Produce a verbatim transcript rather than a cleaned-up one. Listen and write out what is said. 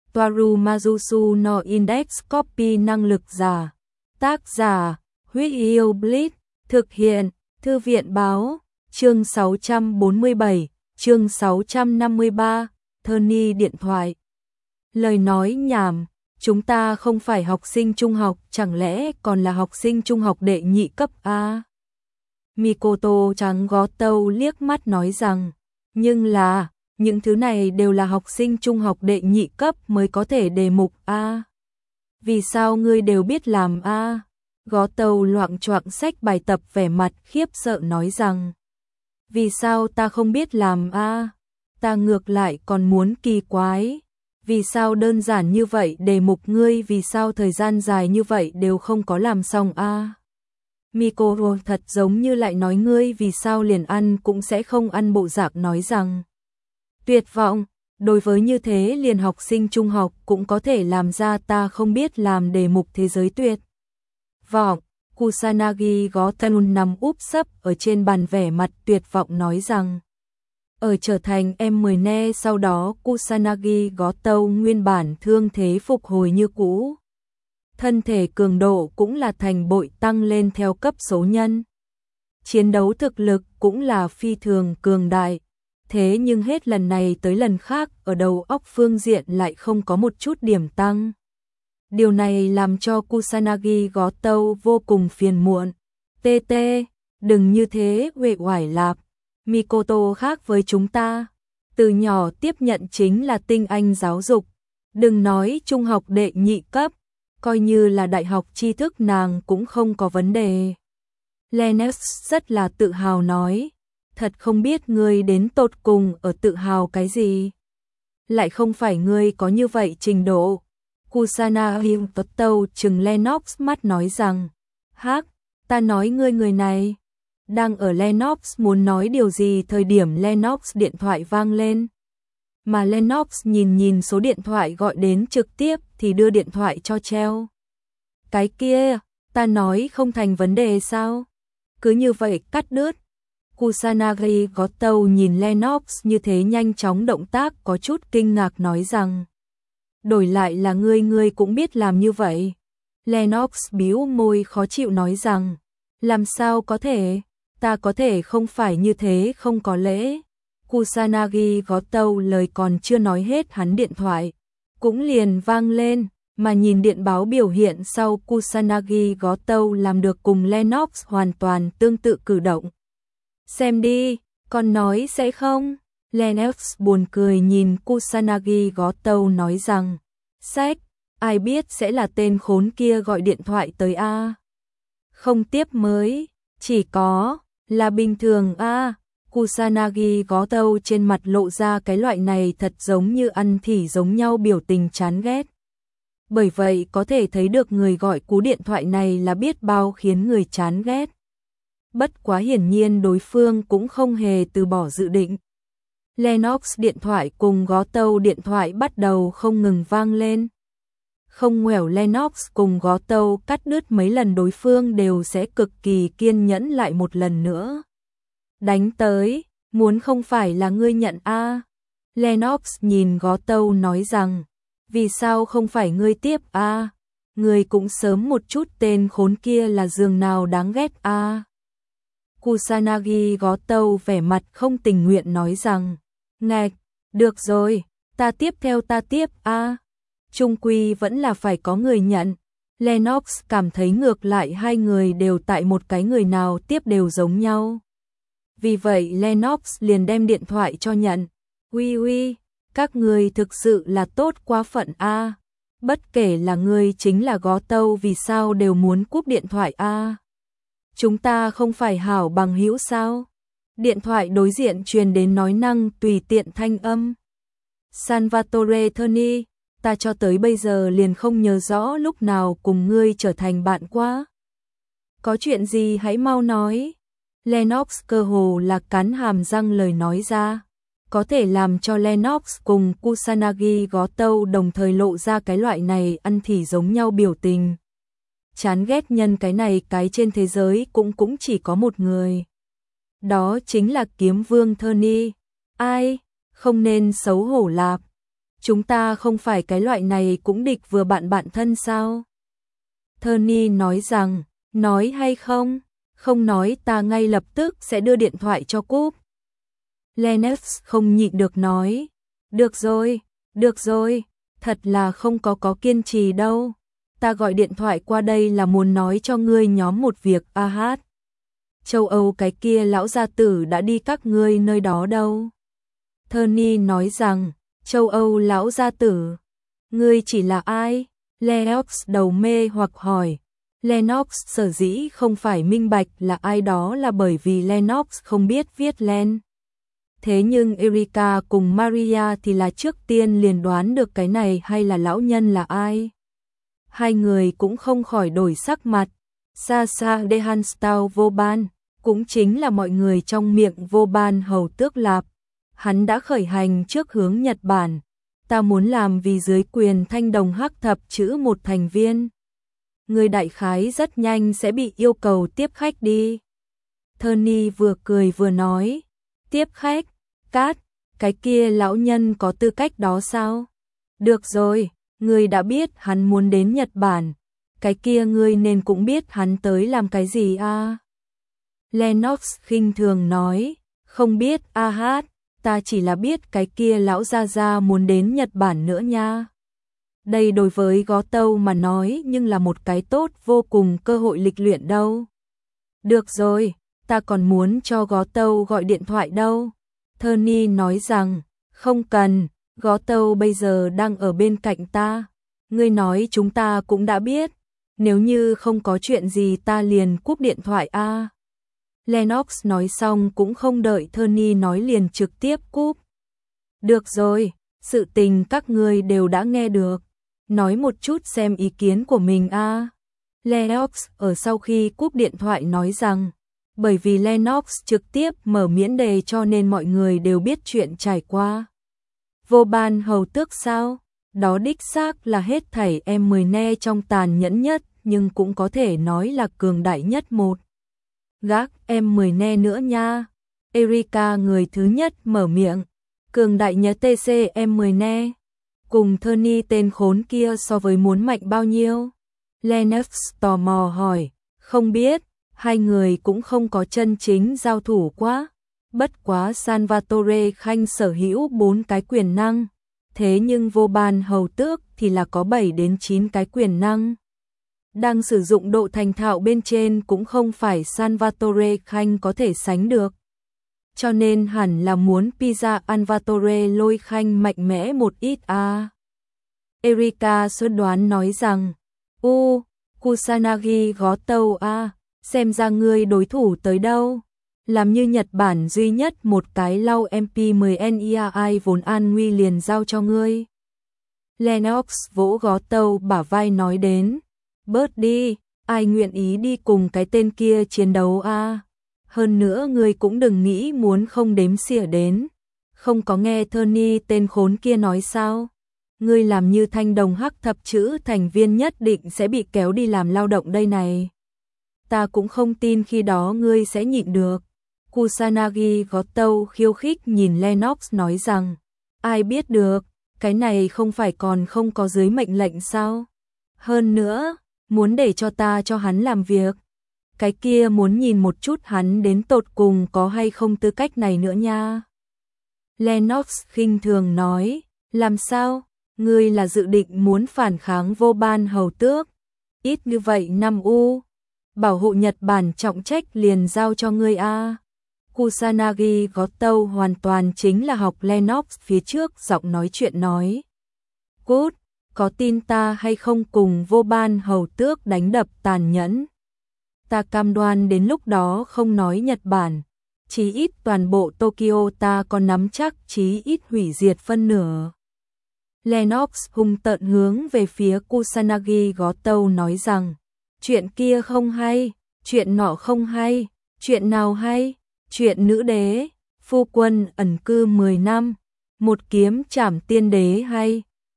Toaru Majusu no Index Copy năng lực giả. Tác giả, Huyết Yêu Blitz, thực hiện, Thư viện báo, chương sáu trăm bốn mươi bảy, chương sáu trăm năm mươi ba, Tony điện thoại. Lời nói nhảm, chúng ta không phải học sinh trung học, chẳng lẽ còn là học sinh trung học đệ nhị cấp A? Mikoto trắng gó tâu liếc mắt nói rằng, nhưng là, những thứ này đều là học sinh trung học đệ nhị cấp mới có thể đề mục A. Vì sao ngươi đều biết làm A? Gó tâu loạng choạng sách bài tập vẻ mặt khiếp sợ nói rằng, vì sao ta không biết làm A? Ta ngược lại còn muốn kỳ quái. Vì sao đơn giản như vậy đề mục ngươi vì sao thời gian dài như vậy đều không có làm xong A? Mikoto thật giống như lại nói ngươi vì sao liền ăn cũng sẽ không ăn bộ dạng nói rằng, tuyệt vọng, đối với như thế liền học sinh trung học cũng có thể làm ra ta không biết làm đề mục thế giới tuyệt vọng. Kusanagi gó thân nằm úp sấp ở trên bàn vẻ mặt tuyệt vọng nói rằng, ở trở thành em mười ne sau đó Kusanagi gó tâu nguyên bản thương thế phục hồi như cũ. Thân thể cường độ cũng là thành bội tăng lên theo cấp số nhân. Chiến đấu thực lực cũng là phi thường cường đại. Thế nhưng hết lần này tới lần khác ở đầu óc phương diện lại không có một chút điểm tăng. Điều này làm cho Kusanagi gó tâu vô cùng phiền muộn. Tê tê, đừng như thế uể oải lạp. Mikoto khác với chúng ta. Từ nhỏ tiếp nhận chính là tinh anh giáo dục. Đừng nói trung học đệ nhị cấp. Coi như là đại học tri thức nàng cũng không có vấn đề. Lennox rất là tự hào nói. Thật không biết ngươi đến tột cùng ở tự hào cái gì. Lại không phải ngươi có như vậy trình độ. Kusanagi tốt tâu chừng Lennox mắt nói rằng, hắc, ta nói ngươi người này. Đang ở Lennox muốn nói điều gì thời điểm Lennox điện thoại vang lên. Mà Lennox nhìn nhìn số điện thoại gọi đến trực tiếp thì đưa điện thoại cho treo. Cái kia, ta nói không thành vấn đề sao? Cứ như vậy cắt đứt. Kusanagi có tâu nhìn Lennox như thế nhanh chóng động tác có chút kinh ngạc nói rằng, đổi lại là ngươi ngươi cũng biết làm như vậy. Lennox bĩu môi khó chịu nói rằng, làm sao có thể, ta có thể không phải như thế không có lễ. Kusanagi có tâu lời còn chưa nói hết hắn điện thoại, cũng liền vang lên, mà nhìn điện báo biểu hiện sau Kusanagi có tâu làm được cùng Lennox hoàn toàn tương tự cử động. Xem đi, con nói sẽ không? Lennox buồn cười nhìn Kusanagi có tâu nói rằng, sách, ai biết sẽ là tên khốn kia gọi điện thoại tới A. Không tiếp mới, chỉ có, là bình thường A. Kusanagi có tâu trên mặt lộ ra cái loại này thật giống như ăn thỉ giống nhau biểu tình chán ghét. Bởi vậy có thể thấy được người gọi cú điện thoại này là biết bao khiến người chán ghét. Bất quá hiển nhiên đối phương cũng không hề từ bỏ dự định. Lennox điện thoại cùng gó tâu điện thoại bắt đầu không ngừng vang lên. Không ngoẻo Lennox cùng gó tâu cắt đứt mấy lần đối phương đều sẽ cực kỳ kiên nhẫn lại một lần nữa. Đánh tới, muốn không phải là ngươi nhận A. Lennox nhìn gó tâu nói rằng, vì sao không phải ngươi tiếp A. Ngươi cũng sớm một chút tên khốn kia là giường nào đáng ghét A. Kusanagi gó tâu vẻ mặt không tình nguyện nói rằng, ngạch, được rồi, ta tiếp theo ta tiếp A. Trung quy vẫn là phải có người nhận. Lennox cảm thấy ngược lại hai người đều tại một cái người nào tiếp đều giống nhau. Vì vậy Lennox liền đem điện thoại cho nhận. Uy uy, các người thực sự là tốt quá phận A. Bất kể là người chính là gó tâu vì sao đều muốn cúp điện thoại A. Chúng ta không phải hảo bằng hữu sao? Điện thoại đối diện truyền đến nói năng tùy tiện thanh âm. Salvatore Tony, ta cho tới bây giờ liền không nhớ rõ lúc nào cùng ngươi trở thành bạn quá. Có chuyện gì hãy mau nói. Lennox cơ hồ là cắn hàm răng lời nói ra. Có thể làm cho Lennox cùng Kusanagi gó tâu đồng thời lộ ra cái loại này ăn thỉ giống nhau biểu tình. Chán ghét nhân cái này cái trên thế giới cũng cũng chỉ có một người. Đó chính là kiếm vương Tony. Ai, không nên xấu hổ lạp. chúng ta không phải cái loại này cũng địch vừa bạn bạn thân sao? Tony nói rằng, nói hay không? Không nói ta ngay lập tức sẽ đưa điện thoại cho Cúp. Lennox không nhịn được nói, được rồi, được rồi, thật là không có có kiên trì đâu. Ta gọi điện thoại qua đây là muốn nói cho ngươi nhóm một việc a hát. Châu Âu cái kia lão gia tử đã đi các ngươi nơi đó đâu. Tony nói rằng, châu Âu lão gia tử, ngươi chỉ là ai? Lennox đầu mê hoặc hỏi. Lennox sở dĩ không phải minh bạch là ai đó là bởi vì Lennox không biết viết Len. Thế nhưng Erika cùng Maria thì là trước tiên liền đoán được cái này hay là lão nhân là ai. Hai người cũng không khỏi đổi sắc mặt. Sasha Dehanstau Vauban, cũng chính là mọi người trong miệng Vauban hầu tước lạp. Hắn đã khởi hành trước hướng Nhật Bản. Ta muốn làm vì dưới quyền thanh đồng hắc thập chữ một thành viên. Người đại khái rất nhanh sẽ bị yêu cầu tiếp khách đi. Tony vừa cười vừa nói, tiếp khách, cát, cái kia lão nhân có tư cách đó sao? Được rồi, ngươi đã biết hắn muốn đến Nhật Bản, cái kia ngươi nên cũng biết hắn tới làm cái gì à? Lennox khinh thường nói, không biết a hát, ta chỉ là biết cái kia lão gia gia muốn đến Nhật Bản nữa nha. Đây đối với Gó Tâu mà nói nhưng là một cái tốt vô cùng cơ hội lịch luyện đâu. Được rồi, ta còn muốn cho Gó Tâu gọi điện thoại đâu. Tony nói rằng, không cần, Gó Tâu bây giờ đang ở bên cạnh ta. Ngươi nói chúng ta cũng đã biết, nếu như không có chuyện gì ta liền cúp điện thoại a. À. Lennox nói xong cũng không đợi Tony nói liền trực tiếp cúp. Được rồi, sự tình các ngươi đều đã nghe được. Nói một chút xem ý kiến của mình a. À. Lennox ở sau khi cúp điện thoại nói rằng, bởi vì Lennox trực tiếp mở miễn đề cho nên mọi người đều biết chuyện trải qua. Vauban hầu tước sao? Đó đích xác là hết thảy em mười ne trong tàn nhẫn nhất, nhưng cũng có thể nói là cường đại nhất một. Gác em mười ne nữa nha. Erika người thứ nhất mở miệng. Cường đại nhất tê xê em mười ne. Cùng Tony tên khốn kia so với muốn mạnh bao nhiêu? Lennox tò mò hỏi. Không biết, hai người cũng không có chân chính giao thủ quá. Bất quá Salvatore Khanh sở hữu bốn cái quyền năng. Thế nhưng Vauban hầu tước thì là có bảy đến chín cái quyền năng. Đang sử dụng độ thành thạo bên trên cũng không phải Salvatore Khanh có thể sánh được. Cho nên hẳn là muốn Pizza Salvatore lôi Khanh mạnh mẽ một ít a. À. Erika suy đoán nói rằng, U, Kusanagi Gó Tâu a, à, xem ra ngươi đối thủ tới đâu. Làm như Nhật Bản duy nhất một cái lau em pê mười Nei vốn an nguy liền giao cho ngươi. Lennox vỗ Gó Tâu bả vai nói đến, bớt đi, ai nguyện ý đi cùng cái tên kia chiến đấu a? À? Hơn nữa ngươi cũng đừng nghĩ muốn không đếm xỉa đến. Không có nghe Tony tên khốn kia nói sao? Ngươi làm như thanh đồng hắc thập chữ thành viên nhất định sẽ bị kéo đi làm lao động đây này. Ta cũng không tin khi đó ngươi sẽ nhịn được. Kusanagi Gó Tâu khiêu khích nhìn Lennox nói rằng, ai biết được, cái này không phải còn không có dưới mệnh lệnh sao? Hơn nữa, muốn để cho ta cho hắn làm việc. Cái kia muốn nhìn một chút hắn đến tột cùng có hay không tư cách này nữa nha. Lennox khinh thường nói, làm sao? Ngươi là dự định muốn phản kháng Vauban hầu tước? Ít như vậy năm u, bảo hộ Nhật Bản trọng trách liền giao cho ngươi a. Kusanagi Gó Tâu hoàn toàn chính là học Lennox phía trước giọng nói chuyện nói. Cút, có tin ta hay không cùng Vauban hầu tước đánh đập tàn nhẫn? Ta cam đoan đến lúc đó không nói Nhật Bản, chí ít toàn bộ Tokyo ta còn nắm chắc chí ít hủy diệt phân nửa. Lennox hung tợn hướng về phía Kusanagi Gó Tâu nói rằng, chuyện kia không hay, chuyện nọ không hay, chuyện nào hay, chuyện nữ đế, phu quân ẩn cư mười năm, một kiếm trảm tiên đế hay,